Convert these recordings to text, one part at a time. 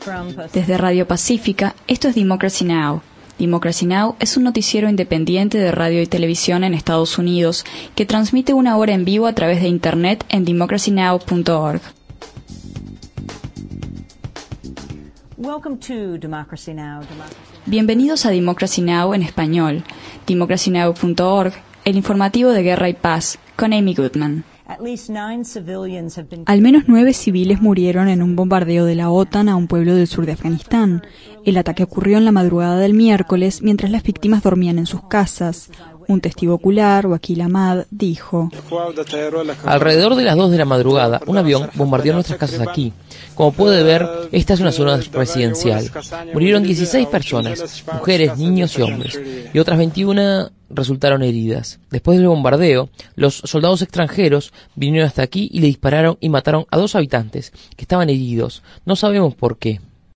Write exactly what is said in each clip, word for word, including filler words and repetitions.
Desde Radio Pacífica, esto es Democracy Now! Democracy Now! Es un noticiero independiente de radio y televisión en Estados Unidos que transmite una hora en vivo a través de Internet en democracy now punto org. Bienvenidos a Democracy Now! En español, democracy now punto org, el informativo de Guerra y Paz, con Amy Goodman. Al menos nueve civiles murieron en un bombardeo de la OTAN a un pueblo del sur de Afganistán. El ataque ocurrió en la madrugada del miércoles mientras las víctimas dormían en sus casas. Un testigo ocular, Wakil Ahmad, dijo: alrededor de las dos de la madrugada, un avión bombardeó nuestras casas aquí. Como puede ver, esta es una zona residencial. Murieron dieciséis personas, mujeres, niños y hombres, y otras veintiuna resultaron heridas. Después del bombardeo, los soldados extranjeros vinieron hasta aquí y le dispararon y mataron a dos habitantes que estaban heridos. No sabemos por qué.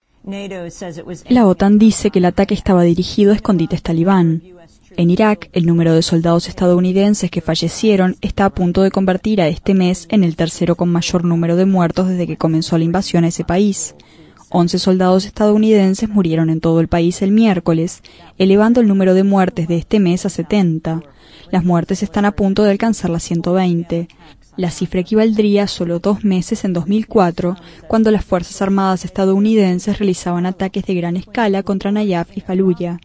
La OTAN dice que el ataque estaba dirigido a escondites talibán. En Irak, el número de soldados estadounidenses que fallecieron está a punto de convertir a este mes en el tercero con mayor número de muertos desde que comenzó la invasión a ese país. Once soldados estadounidenses murieron en todo el país el miércoles, elevando el número de muertes de este mes a setenta. Las muertes están a punto de alcanzar las ciento veinte. La cifra equivaldría a solo dos meses en dos mil cuatro, cuando las Fuerzas Armadas estadounidenses realizaban ataques de gran escala contra Nayaf y Fallujah.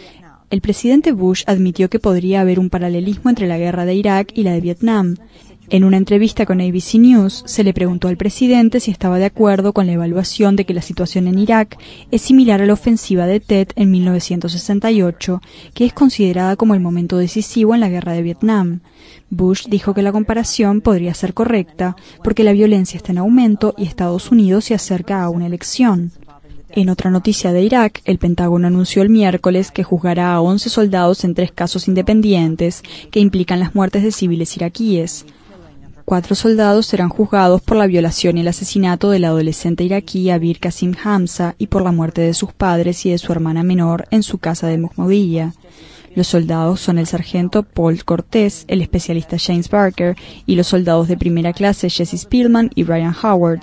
El presidente Bush admitió que podría haber un paralelismo entre la guerra de Irak y la de Vietnam. En una entrevista con A B C News, se le preguntó al presidente si estaba de acuerdo con la evaluación de que la situación en Irak es similar a la ofensiva de Tet en mil novecientos sesenta y ocho, que es considerada como el momento decisivo en la guerra de Vietnam. Bush dijo que la comparación podría ser correcta, porque la violencia está en aumento y Estados Unidos se acerca a una elección. En otra noticia de Irak, el Pentágono anunció el miércoles que juzgará a once soldados en tres casos independientes que implican las muertes de civiles iraquíes. Cuatro soldados serán juzgados por la violación y el asesinato del adolescente iraquí Abir Qasim Hamza y por la muerte de sus padres y de su hermana menor en su casa de Mahmoudiyya. Los soldados son el sargento Paul Cortés, el especialista James Barker y los soldados de primera clase Jesse Spielman y Brian Howard.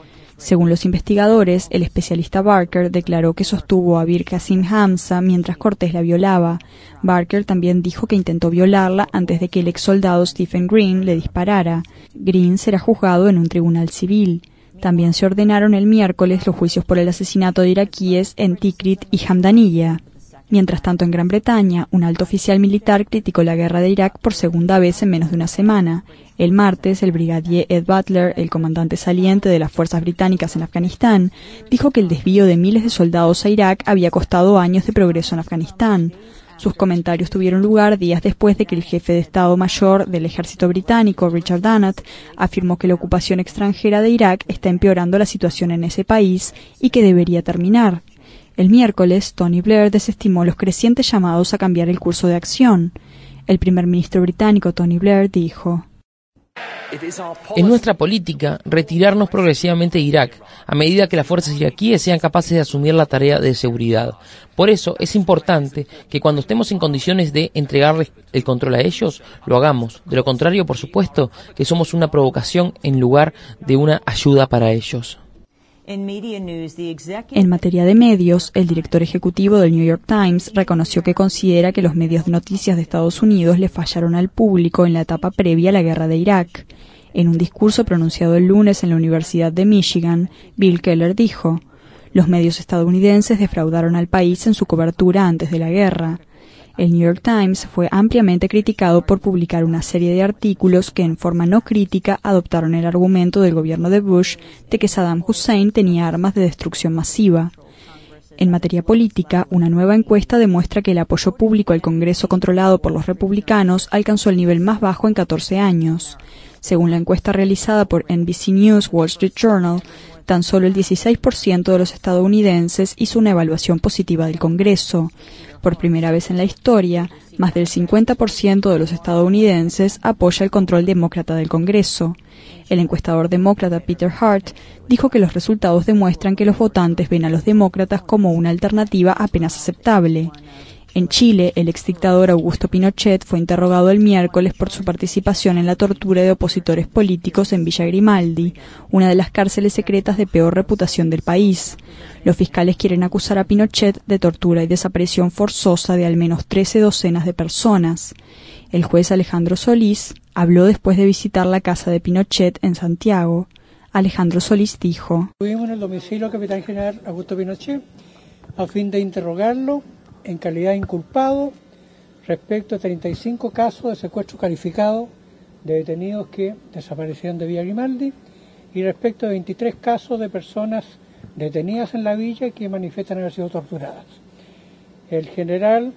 Según los investigadores, el especialista Barker declaró que sostuvo a Abir Qasim Hamza mientras Cortés la violaba. Barker también dijo que intentó violarla antes de que el ex soldado Stephen Green le disparara. Green será juzgado en un tribunal civil. También se ordenaron el miércoles los juicios por el asesinato de iraquíes en Tikrit y Hamdaniyya. Mientras tanto, en Gran Bretaña, un alto oficial militar criticó la guerra de Irak por segunda vez en menos de una semana. El martes, el brigadier Ed Butler, el comandante saliente de las fuerzas británicas en Afganistán, dijo que el desvío de miles de soldados a Irak había costado años de progreso en Afganistán. Sus comentarios tuvieron lugar días después de que el jefe de Estado Mayor del ejército británico, Richard Dunnett, afirmó que la ocupación extranjera de Irak está empeorando la situación en ese país y que debería terminar. El miércoles, Tony Blair desestimó los crecientes llamados a cambiar el curso de acción. El primer ministro británico, Tony Blair, dijo: es nuestra política retirarnos progresivamente de Irak, a medida que las fuerzas iraquíes sean capaces de asumir la tarea de seguridad. Por eso es importante que cuando estemos en condiciones de entregarles el control a ellos, lo hagamos. De lo contrario, por supuesto, que somos una provocación en lugar de una ayuda para ellos. En materia de medios, el director ejecutivo del New York Times reconoció que considera que los medios de noticias de Estados Unidos le fallaron al público en la etapa previa a la guerra de Irak. En un discurso pronunciado el lunes en la Universidad de Michigan, Bill Keller dijo: los medios estadounidenses defraudaron al país en su cobertura antes de la guerra. El New York Times fue ampliamente criticado por publicar una serie de artículos que en forma no crítica adoptaron el argumento del gobierno de Bush de que Saddam Hussein tenía armas de destrucción masiva. En materia política, una nueva encuesta demuestra que el apoyo público al Congreso controlado por los republicanos alcanzó el nivel más bajo en catorce años. Según la encuesta realizada por N B C News Wall Street Journal, tan solo el dieciséis por ciento de los estadounidenses hizo una evaluación positiva del Congreso. Por primera vez en la historia, más del cincuenta por ciento de los estadounidenses apoya el control demócrata del Congreso. El encuestador demócrata Peter Hart dijo que los resultados demuestran que los votantes ven a los demócratas como una alternativa apenas aceptable. En Chile, el exdictador Augusto Pinochet fue interrogado el miércoles por su participación en la tortura de opositores políticos en Villa Grimaldi, una de las cárceles secretas de peor reputación del país. Los fiscales quieren acusar a Pinochet de tortura y desaparición forzosa de al menos trece docenas de personas. El juez Alejandro Solís habló después de visitar la casa de Pinochet en Santiago. Alejandro Solís dijo: Estuvimos en el domicilio del capitán general Augusto Pinochet a fin de interrogarlo en calidad de inculpado respecto a treinta y cinco casos de secuestro calificado de detenidos que desaparecieron de Villa Grimaldi y respecto a veintitrés casos de personas detenidas en la villa que manifiestan haber sido torturadas. El general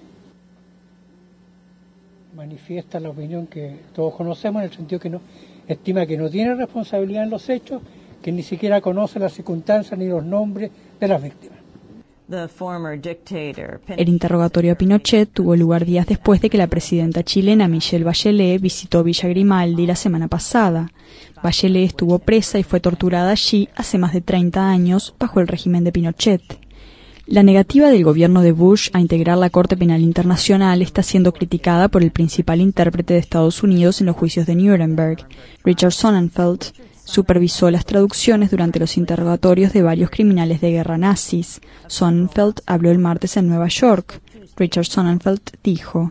manifiesta la opinión que todos conocemos, en el sentido que no estima que no tiene responsabilidad en los hechos, que ni siquiera conoce las circunstancias ni los nombres de las víctimas. El interrogatorio a Pinochet tuvo lugar días después de que la presidenta chilena Michelle Bachelet visitó Villa Grimaldi la semana pasada. Bachelet estuvo presa y fue torturada allí hace más de treinta años bajo el régimen de Pinochet. La negativa del gobierno de Bush a integrar la Corte Penal Internacional está siendo criticada por el principal intérprete de Estados Unidos en los juicios de Nuremberg. Richard Sonnenfeld supervisó las traducciones durante los interrogatorios de varios criminales de guerra nazis. Sonnenfeld habló el martes en Nueva York. Richard Sonnenfeld dijo: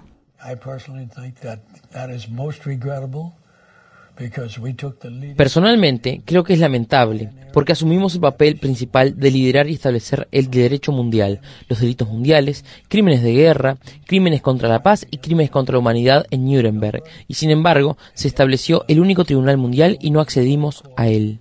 Personalmente, creo que es lamentable, porque asumimos el papel principal de liderar y establecer el derecho mundial, los delitos mundiales, crímenes de guerra, crímenes contra la paz y crímenes contra la humanidad en Nuremberg, y sin embargo, se estableció el único tribunal mundial y no accedimos a él.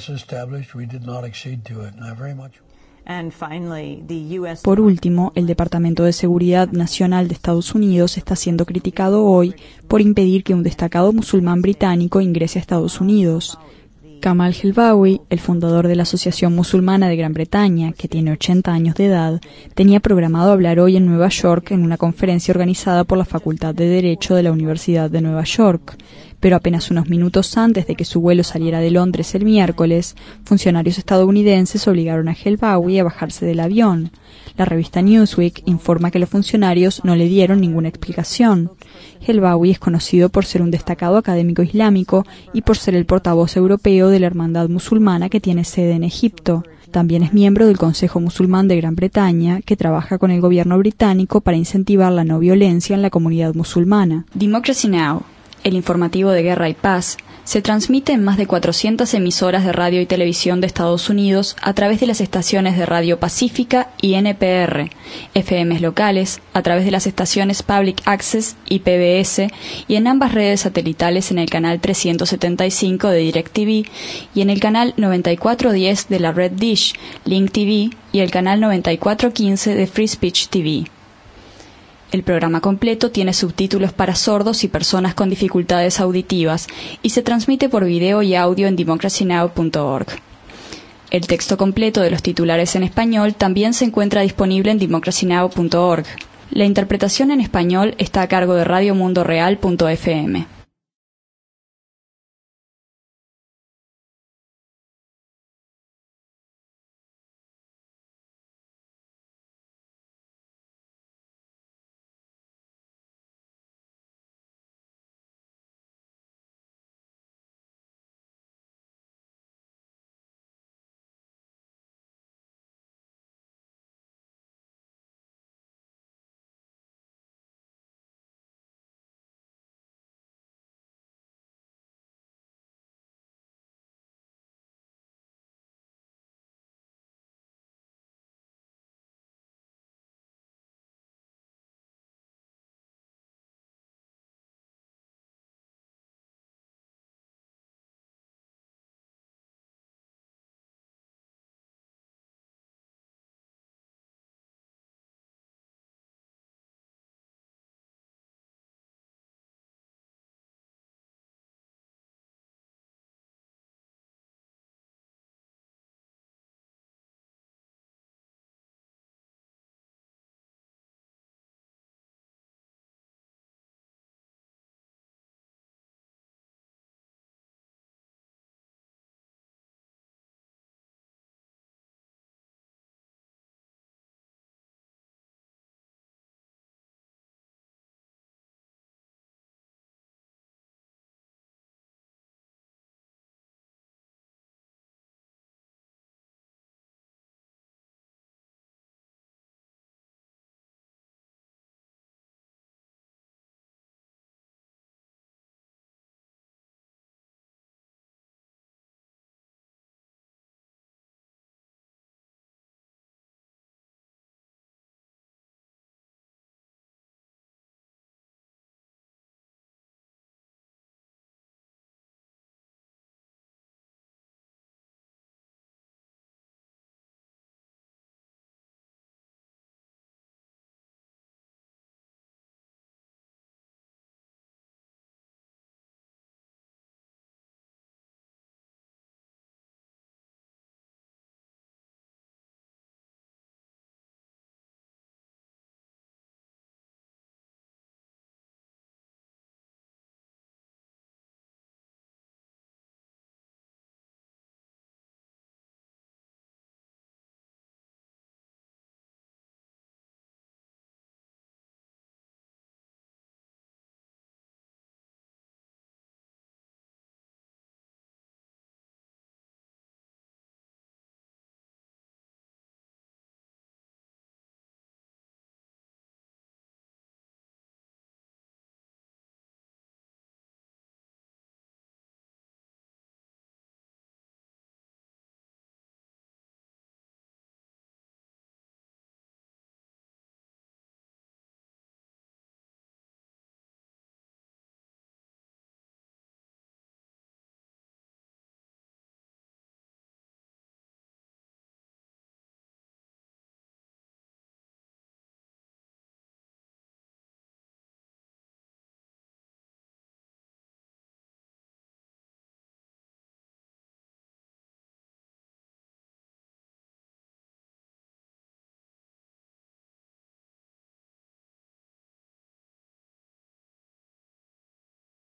Por último, el Departamento de Seguridad Nacional de Estados Unidos está siendo criticado hoy por impedir que un destacado musulmán británico ingrese a Estados Unidos. Kamal Helbawi, el fundador de la Asociación Musulmana de Gran Bretaña, que tiene ochenta años de edad, tenía programado hablar hoy en Nueva York en una conferencia organizada por la Facultad de Derecho de la Universidad de Nueva York. Pero apenas unos minutos antes de que su vuelo saliera de Londres el miércoles, funcionarios estadounidenses obligaron a Helbawi a bajarse del avión. La revista Newsweek informa que los funcionarios no le dieron ninguna explicación. Helbawi es conocido por ser un destacado académico islámico y por ser el portavoz europeo de la Hermandad Musulmana que tiene sede en Egipto. También es miembro del Consejo Musulmán de Gran Bretaña, que trabaja con el gobierno británico para incentivar la no violencia en la comunidad musulmana. Democracy Now!, el informativo de Guerra y Paz, se transmite en más de cuatrocientas emisoras de radio y televisión de Estados Unidos a través de las estaciones de Radio Pacífica y N P R, F Ms locales, a través de las estaciones Public Access y P B S, y en ambas redes satelitales en el canal trescientos setenta y cinco de DirecTV y en el canal noventa y cuatro diez de la red Dish, Link T V y el canal noventa y cuatro quince de Free Speech T V. El programa completo tiene subtítulos para sordos y personas con dificultades auditivas y se transmite por video y audio en democracy now punto org. El texto completo de los titulares en español también se encuentra disponible en democracy now punto org. La interpretación en español está a cargo de radio mundo real punto f m.